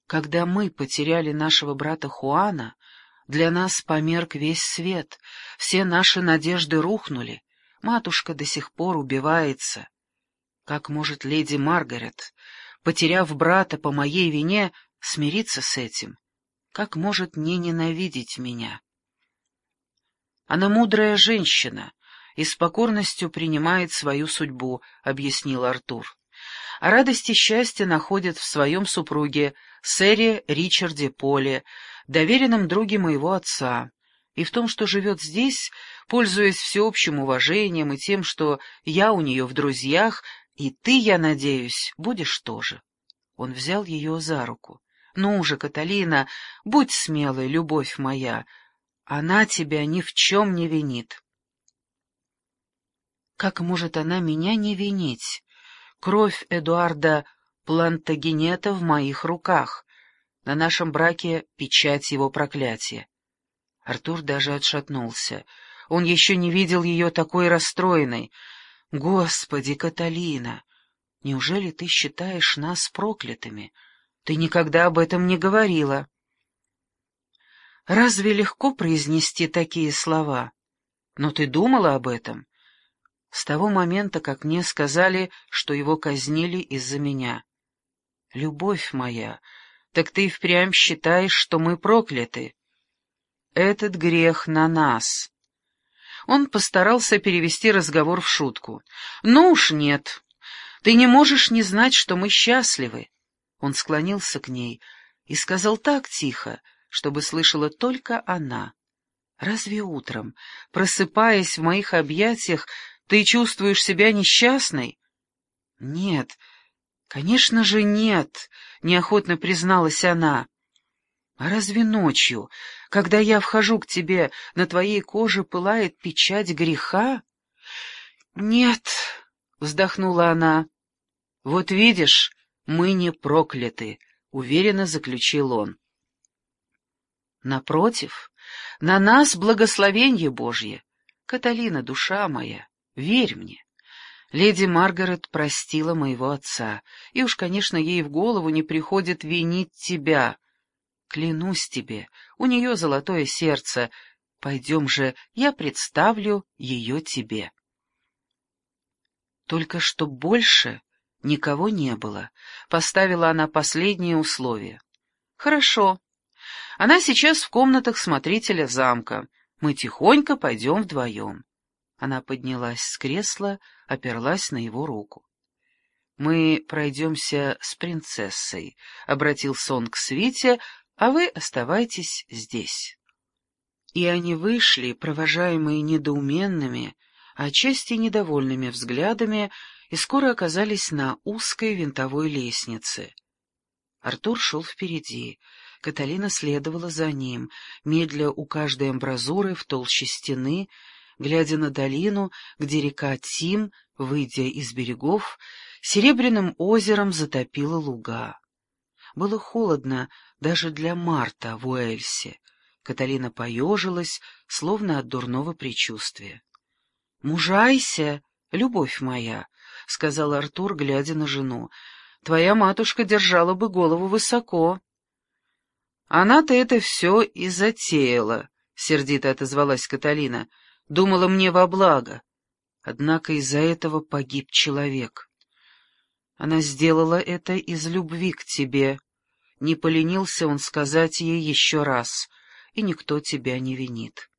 Когда мы потеряли нашего брата Хуана, для нас померк весь свет, все наши надежды рухнули, матушка до сих пор убивается. Как может леди Маргарет, потеряв брата по моей вине, смириться с этим? Как может не ненавидеть меня? Она мудрая женщина и с покорностью принимает свою судьбу, — объяснил Артур. А радость и счастье находят в своем супруге, сэре Ричарде Поле, доверенном друге моего отца, и в том, что живет здесь, пользуясь всеобщим уважением и тем, что я у нее в друзьях, и ты, я надеюсь, будешь тоже. Он взял ее за руку. «Ну же, Каталина, будь смелой, любовь моя, она тебя ни в чем не винит». Как может она меня не винить? Кровь Эдуарда Плантагенета в моих руках. На нашем браке печать его проклятия. Артур даже отшатнулся. Он еще не видел ее такой расстроенной. «Господи, Каталина, неужели ты считаешь нас проклятыми? Ты никогда об этом не говорила». «Разве легко произнести такие слова? Но ты думала об этом? С того момента, как мне сказали, что его казнили из-за меня. Любовь моя, так ты и впрямь считаешь, что мы прокляты? Этот грех на нас». Он постарался перевести разговор в шутку. «Ну уж нет, ты не можешь не знать, что мы счастливы». Он склонился к ней и сказал так тихо, чтобы слышала только она. «Разве утром, просыпаясь в моих объятиях, ты чувствуешь себя несчастной?» «Нет, конечно же нет», — неохотно призналась она. «А разве ночью, когда я вхожу к тебе, на твоей коже пылает печать греха?» «Нет», — вздохнула она. «Вот видишь, мы не прокляты», — уверенно заключил он. «Напротив, на нас благословенье Божье. Каталина, душа моя, верь мне. Леди Маргарет простила моего отца, и уж, конечно, ей в голову не приходит винить тебя. Клянусь тебе, у нее золотое сердце. Пойдем же, я представлю ее тебе». Только что больше никого не было, поставила она последнее условие. «Хорошо. Она сейчас в комнатах смотрителя замка. Мы тихонько пойдем вдвоем». Она поднялась с кресла, оперлась на его руку. «Мы пройдемся с принцессой», — обратился он к свите, — «а вы оставайтесь здесь». И они вышли, провожаемые недоуменными, а отчасти недовольными взглядами, и скоро оказались на узкой винтовой лестнице. Артур шел впереди, Каталина следовала за ним, медля у каждой амбразуры в толще стены, глядя на долину, где река Тим, выйдя из берегов, серебряным озером затопила луга. Было холодно даже для марта в Уэльсе. Каталина поежилась, словно от дурного предчувствия. «Мужайся, любовь моя», — сказал Артур, глядя на жену. «Твоя матушка держала бы голову высоко». «Она-то это все и затеяла», — сердито отозвалась Каталина. «Думала мне во благо. Однако из-за этого погиб человек. Она сделала это из любви к тебе. Не поленился он сказать ей еще раз, и никто тебя не винит».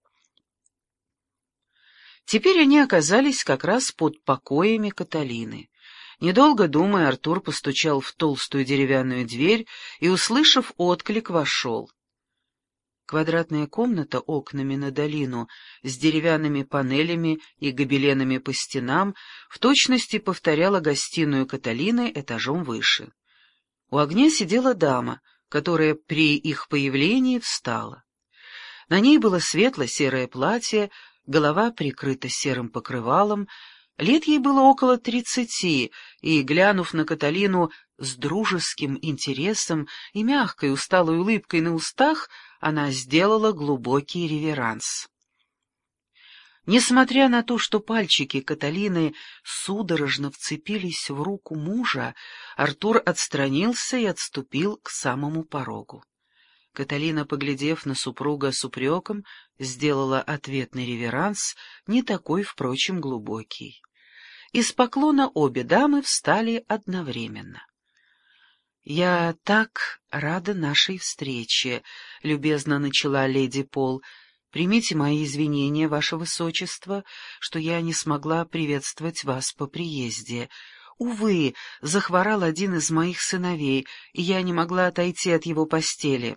Теперь они оказались как раз под покоями Каталины. Недолго думая, Артур постучал в толстую деревянную дверь и, услышав отклик, вошел. Квадратная комната окнами на долину с деревянными панелями и гобеленами по стенам в точности повторяла гостиную Каталины этажом выше. У огня сидела дама, которая при их появлении встала. На ней было светло-серое платье, голова прикрыта серым покрывалом, лет ей было около 30, и, глянув на Каталину с дружеским интересом и мягкой усталой улыбкой на устах, она сделала глубокий реверанс. Несмотря на то, что пальчики Каталины судорожно вцепились в руку мужа, Артур отстранился и отступил к самому порогу. Каталина, поглядев на супруга с упреком, сделала ответный реверанс, не такой, впрочем, глубокий. Из поклона обе дамы встали одновременно. «Я так рада нашей встрече», — любезно начала леди Пол. «Примите мои извинения, ваше высочество, что я не смогла приветствовать вас по приезде. Увы, захворал один из моих сыновей, и я не могла отойти от его постели».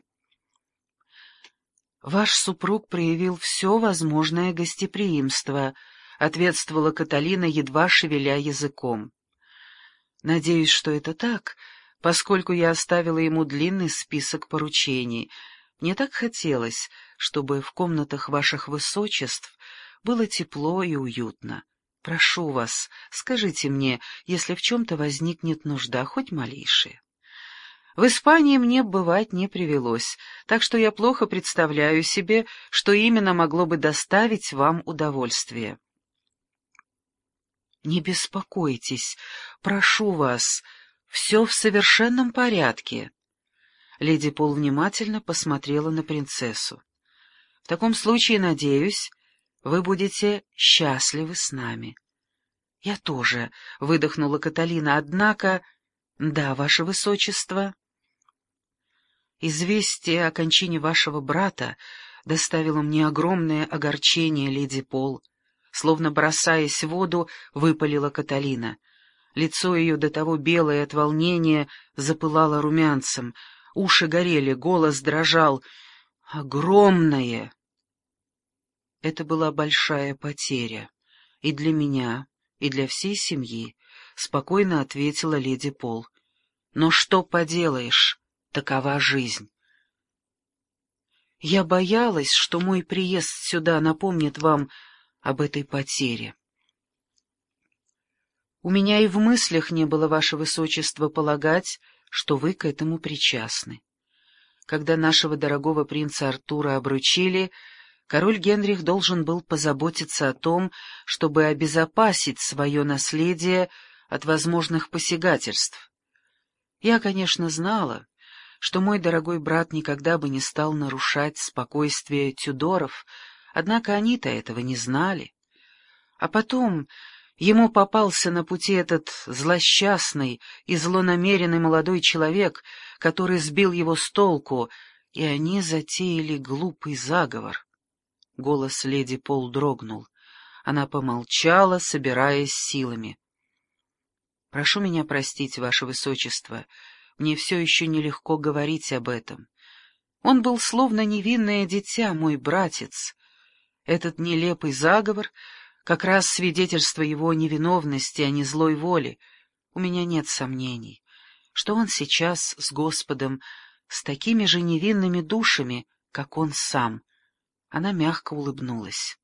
«Ваш супруг проявил все возможное гостеприимство», — ответствовала Каталина, едва шевеля языком. «Надеюсь, что это так, поскольку я оставила ему длинный список поручений. Мне так хотелось, чтобы в комнатах ваших высочеств было тепло и уютно. Прошу вас, скажите мне, если в чем-то возникнет нужда, хоть малейшая. В Испании мне бывать не привелось, так что я плохо представляю себе, что именно могло бы доставить вам удовольствие». «Не беспокойтесь, прошу вас, все в совершенном порядке». Леди Пол внимательно посмотрела на принцессу. «В таком случае, надеюсь, вы будете счастливы с нами». «Я тоже», — выдохнула Каталина, — «однако...» «Да, ваше высочество». «Известие о кончине вашего брата доставило мне огромное огорчение, леди Пол», — словно бросаясь в воду, выпалила Каталина. Лицо ее, до того белое от волнения, запылало румянцем, уши горели, голос дрожал. «Огромное!» «Это была большая потеря. И для меня, и для всей семьи», — спокойно ответила леди Пол. «Но что поделаешь, такова жизнь». «Я боялась, что мой приезд сюда напомнит вам об этой потере». «У меня и в мыслях не было, ваше высочество, полагать, что вы к этому причастны. Когда нашего дорогого принца Артура обручили, король Генрих должен был позаботиться о том, чтобы обезопасить свое наследие от возможных посягательств. Я, конечно, знала, что мой дорогой брат никогда бы не стал нарушать спокойствие Тюдоров, однако они-то этого не знали. А потом ему попался на пути этот злосчастный и злонамеренный молодой человек, который сбил его с толку, и они затеяли глупый заговор». Голос леди Пол дрогнул. Она помолчала, собираясь силами. «Прошу меня простить, ваше высочество, мне все еще нелегко говорить об этом. Он был словно невинное дитя, мой братец. Этот нелепый заговор — как раз свидетельство его невиновности, а не злой воли. У меня нет сомнений, что он сейчас с Господом, с такими же невинными душами, как он сам». Она мягко улыбнулась.